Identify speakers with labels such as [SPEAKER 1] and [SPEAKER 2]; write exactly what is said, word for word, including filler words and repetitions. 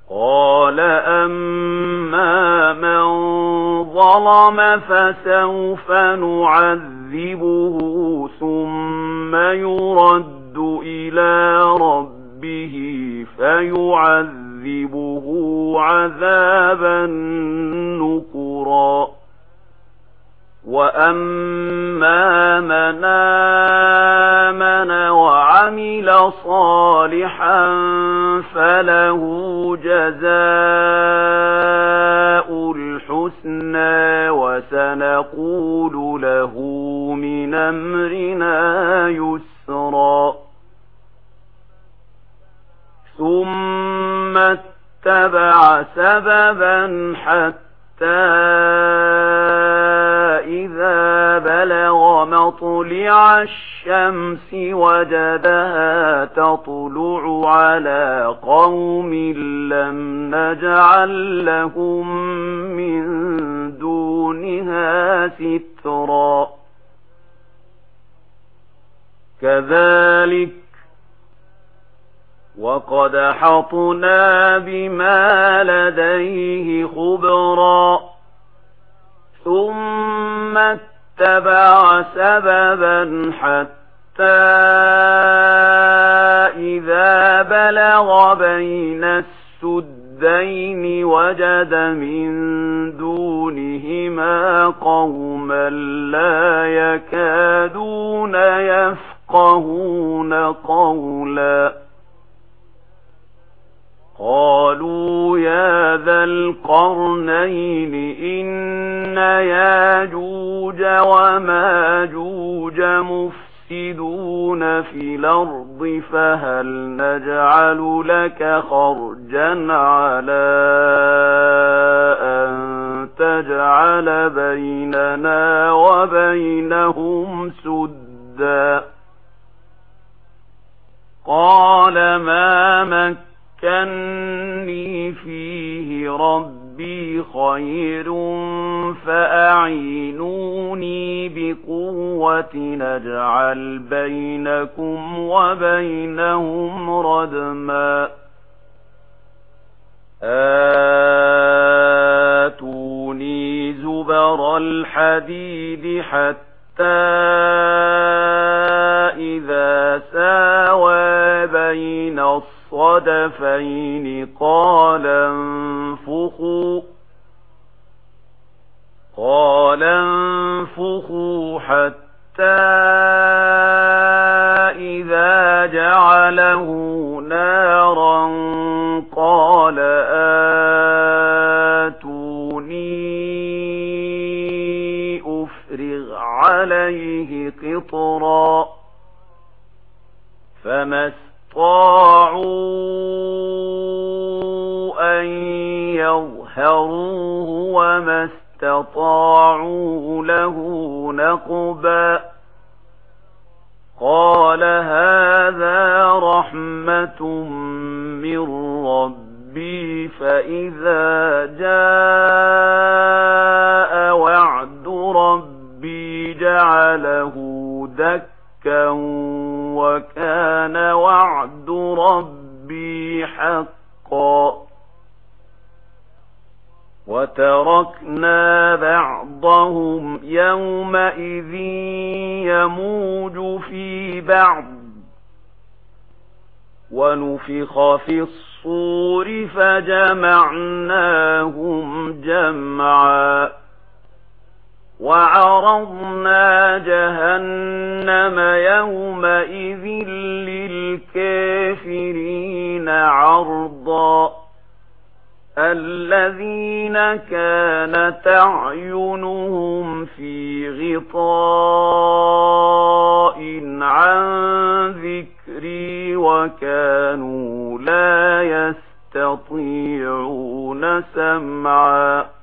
[SPEAKER 1] قال أما من ظلم فسوف نعذبه ثم يرد إلى ربه فيعذبه عذابا نكرا وأما من آمن وعمل صالحا فله جزاء الحسنى وسنقول له من أمرنا يسرا ثم اتبع سببا حتى إذا بلغ مطلع الشمس وجدها تطلع على قوم لم نجعل لهم من دونها سترا كذلك وقد أحطنا بما لديه خبرا ثم اتبع سببا حتى إذا بلغ بين السدين وجد من دونهما قوما لا يكادون يفقهون قولا قالوا يا ذا القرنين إن ياجوج وماجوج مفسدون في الأرض فهل نجعل لك خرجا على أن تجعل بيننا وبينهم سدا قال ما مكن كني فيه ربي خير فأعينوني بقوة نجعل بينكم وبينهم ردما آتوني زبر الحديد حتى إذا ساوى بين الصدفين الصدفين قال انفخوا قال انفخوا حتى إذا جعله نارا قال آتوني أفرغ عليه قطرا فما طاعوا أن يظهروه وما استطاعوا له نقبا قال هذا رحمة من ربي فإذا جاء وعد ربي جعله دكا وكان وعد ربي حقا وتركنا بعضهم يومئذ يموج في بعض ونفخ في الصور فجمعناهم جمعا وعرضنا جهنم يومئذ للكافرين عرضا الذين كانت أعينهم في غطاء عن ذكري وكانوا لا يستطيعون سمعا